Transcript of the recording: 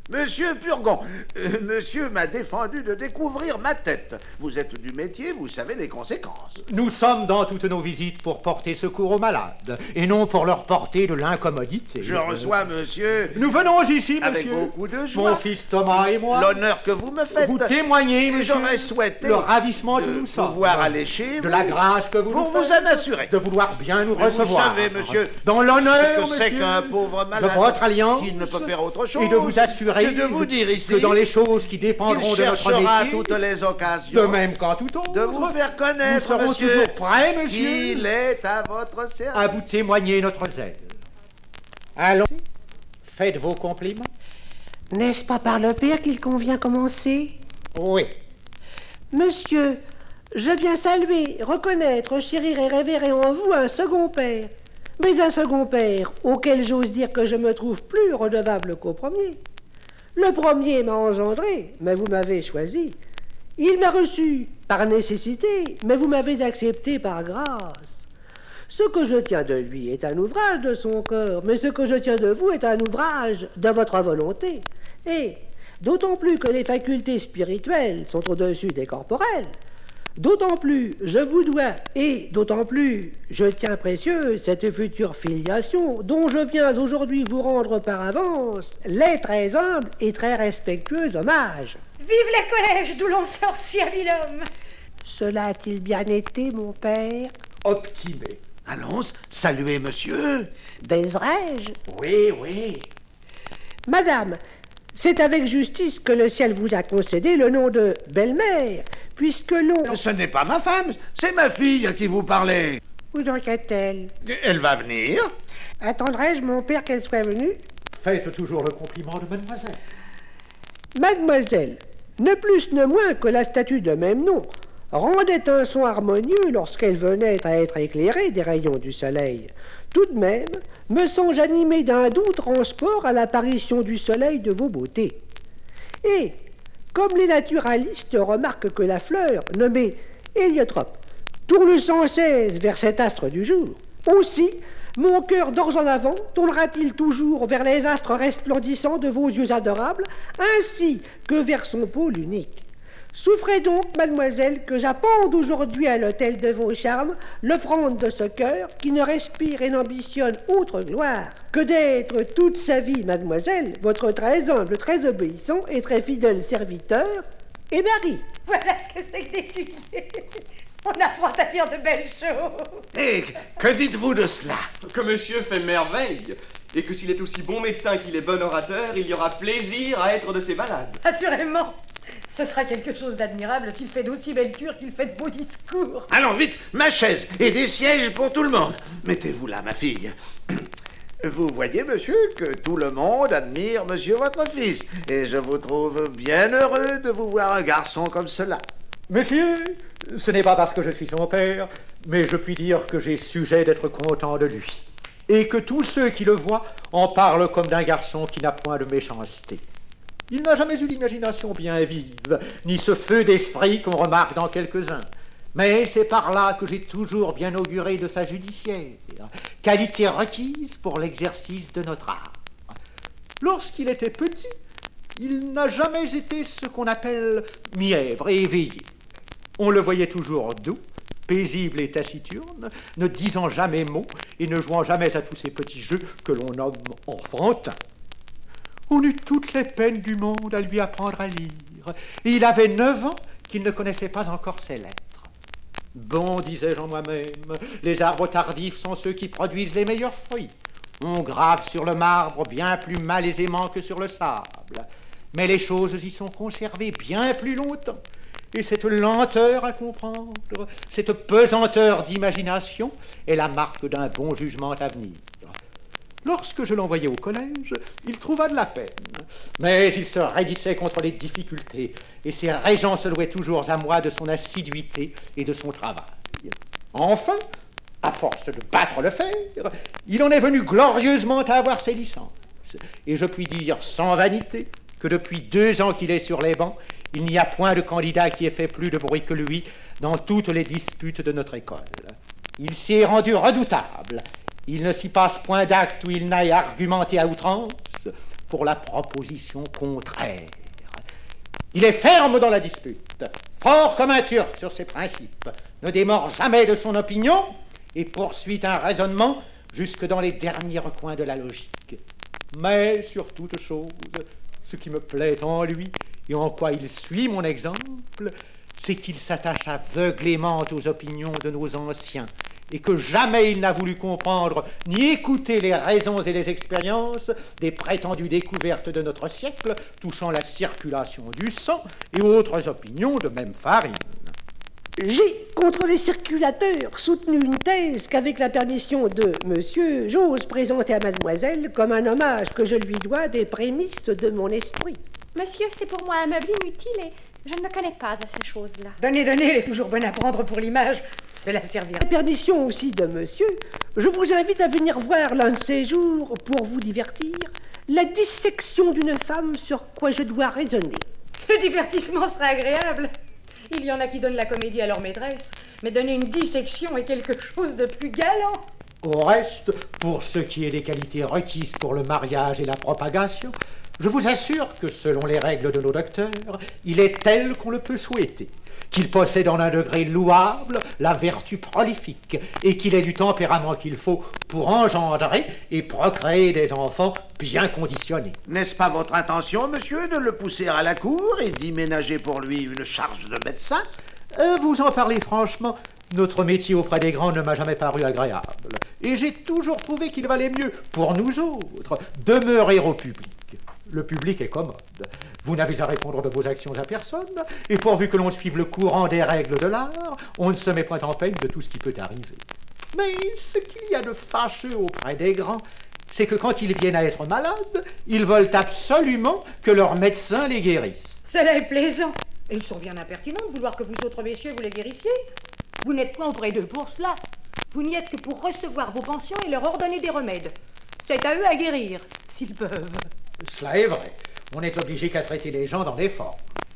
Monsieur Purgon, monsieur m'a défendu de découvrir ma tête. Vous êtes du métier, vous savez les conséquences. Nous sommes dans toutes nos visites pour porter secours aux malades, et non pour leur porter de l'incommodité. Je reçois, monsieur... Nous venons ici, monsieur. Avec beaucoup de joie. Mon fils Thomas et moi. L'honneur que vous me faites. Vous témoignez, monsieur, j'aurais souhaité le ravissement de nous sommes. pouvoir aller chez vous. De la grâce que vous pour nous vous faites. en assurer. De vouloir bien nous Mais recevoir. vous savez, monsieur, dans l'honneur, ce que c'est monsieur, qu'un pauvre malade de votre alliance, qui ne peut faire autre chose et de vous assurer que de vous dire ici que dans les choses qui dépendront de notre cherchera métier, toutes les occasions de même qu'en tout autre, de vous faire connaître, nous serons monsieur, toujours prêts, monsieur, qu'il est à votre service. à vous témoigner notre zèle. Allons, faites vos compliments. N'est-ce pas par le père qu'il convient commencer? Oui. Monsieur, je viens saluer, reconnaître, chérir et révérer en vous un second père. Mais un second père auquel j'ose dire que je me trouve plus redevable qu'au premier. Le premier m'a engendré, mais vous m'avez choisi. Il m'a reçu par nécessité, mais vous m'avez accepté par grâce. Ce que je tiens de lui est un ouvrage de son corps, mais ce que je tiens de vous est un ouvrage de votre volonté. Et d'autant plus que les facultés spirituelles sont au-dessus des corporelles, d'autant plus je vous dois, et d'autant plus je tiens précieuse cette future filiation dont je viens aujourd'hui vous rendre par avance les très humbles et très respectueux hommages. Vive les collèges d'où l'on sort si habile homme. Cela a-t-il bien été, mon père? Optimé. Allons, saluez monsieur. Baiserai-je? Oui, oui. Madame, c'est avec justice que le ciel vous a concédé le nom de belle-mère, puisque l'on... Ce n'est pas ma femme, c'est ma fille à qui vous parlez. Où donc est-elle? Elle va venir. Attendrai-je, mon père, qu'elle soit venue? Faites toujours le compliment de mademoiselle. Mademoiselle, ne plus ne moins que la statue de même nom, rendait un son harmonieux lorsqu'elle venait à être éclairée des rayons du soleil. Tout de même, me songe animé d'un doux transport à l'apparition du soleil de vos beautés. Et, comme les naturalistes remarquent que la fleur, nommée héliotrope, tourne sans cesse vers cet astre du jour, aussi, mon cœur d'ores en avant tournera-t-il toujours vers les astres resplendissants de vos yeux adorables, ainsi que vers son pôle unique. Souffrez donc, mademoiselle, que j'appende aujourd'hui à l'autel de vos charmes l'offrande de ce cœur qui ne respire et n'ambitionne autre gloire que d'être toute sa vie, mademoiselle, votre très humble, très obéissant et très fidèle serviteur et mari. Voilà ce que c'est que d'étudier. On apprend à dire de belles choses. Et que dites-vous de cela? Que monsieur fait merveille, et que s'il est aussi bon médecin qu'il est bon orateur, il y aura plaisir à être de ses malades. Assurément. Ce sera quelque chose d'admirable s'il fait d'aussi belles cures qu'il fait de beaux discours. Allons vite, ma chaise et des sièges pour tout le monde. Mettez-vous là, ma fille. Vous voyez, monsieur, que tout le monde admire monsieur votre fils, et je vous trouve bien heureux de vous voir un garçon comme cela. Monsieur, ce n'est pas parce que je suis son père, mais je puis dire que j'ai sujet d'être content de lui, et que tous ceux qui le voient en parlent comme d'un garçon qui n'a point de méchanceté. Il n'a jamais eu l'imagination bien vive, ni ce feu d'esprit qu'on remarque dans quelques-uns. Mais c'est par là que j'ai toujours bien auguré de sa judiciaire, qualité requise pour l'exercice de notre art. Lorsqu'il était petit, il n'a jamais été ce qu'on appelle mièvre et éveillé. On le voyait toujours doux, paisible et taciturne, ne disant jamais mot et ne jouant jamais à tous ces petits jeux que l'on nomme enfantins. On eut toutes les peines du monde à lui apprendre à lire, et il avait 9 ans qu'il ne connaissait pas encore ses lettres. Bon, disais-je en moi-même, les arbres tardifs sont ceux qui produisent les meilleurs fruits. On grave sur le marbre bien plus malaisément que sur le sable, mais les choses y sont conservées bien plus longtemps. Et cette lenteur à comprendre, cette pesanteur d'imagination est la marque d'un bon jugement à venir. Lorsque je l'envoyai au collège, il trouva de la peine, mais il se raidissait contre les difficultés, et ses régents se louaient toujours à moi de son assiduité et de son travail. Enfin, à force de battre le fer, il en est venu glorieusement à avoir ses licences, et je puis dire sans vanité que depuis 2 ans qu'il est sur les bancs, il n'y a point de candidat qui ait fait plus de bruit que lui dans toutes les disputes de notre école. Il s'y est rendu redoutable. Il ne s'y passe point d'acte où il n'aille argumenter à outrance, pour la proposition contraire. Il est ferme dans la dispute, fort comme un Turc sur ses principes, ne démord jamais de son opinion et poursuit un raisonnement jusque dans les derniers recoins de la logique. Mais sur toute chose, ce qui me plaît en lui et en quoi il suit mon exemple, c'est qu'il s'attache aveuglément aux opinions de nos anciens et que jamais il n'a voulu comprendre ni écouter les raisons et les expériences des prétendues découvertes de notre siècle touchant la circulation du sang et autres opinions de même farine. J'ai, contre les circulateurs, soutenu une thèse qu'avec la permission de monsieur, j'ose présenter à mademoiselle comme un hommage que je lui dois des prémices de mon esprit. Monsieur, c'est pour moi un meuble inutile et je ne me connais pas à ces choses-là. Donnez, elle est toujours bonne à prendre pour l'image. Cela servira. La permission aussi de monsieur, je vous invite à venir voir l'un de ces jours, pour vous divertir, la dissection d'une femme sur quoi je dois raisonner. Le divertissement sera agréable. Il y en a qui donnent la comédie à leur maîtresse, mais donner une dissection est quelque chose de plus galant. Au reste, pour ce qui est des qualités requises pour le mariage et la propagation, je vous assure que selon les règles de nos docteurs, il est tel qu'on le peut souhaiter, qu'il possède en un degré louable la vertu prolifique et qu'il ait du tempérament qu'il faut pour engendrer et procréer des enfants bien conditionnés. N'est-ce pas votre intention, monsieur, de le pousser à la cour et d'y ménager pour lui une charge de médecin? Vous en parlez franchement, notre métier auprès des grands ne m'a jamais paru agréable. Et j'ai toujours trouvé qu'il valait mieux, pour nous autres, demeurer au public. Le public est commode. Vous n'avez à répondre de vos actions à personne, et pourvu que l'on suive le courant des règles de l'art, on ne se met point en peine de tout ce qui peut arriver. Mais ce qu'il y a de fâcheux auprès des grands, c'est que quand ils viennent à être malades, ils veulent absolument que leur médecin les guérisse. Cela est plaisant. Et ils sont bien impertinents de vouloir que vous autres messieurs vous les guérissiez. Vous n'êtes point auprès d'eux pour cela. Vous n'y êtes que pour recevoir vos pensions et leur ordonner des remèdes. C'est à eux à guérir, s'ils peuvent. Cela est vrai. On n'est obligé qu'à traiter les gens dans les formes.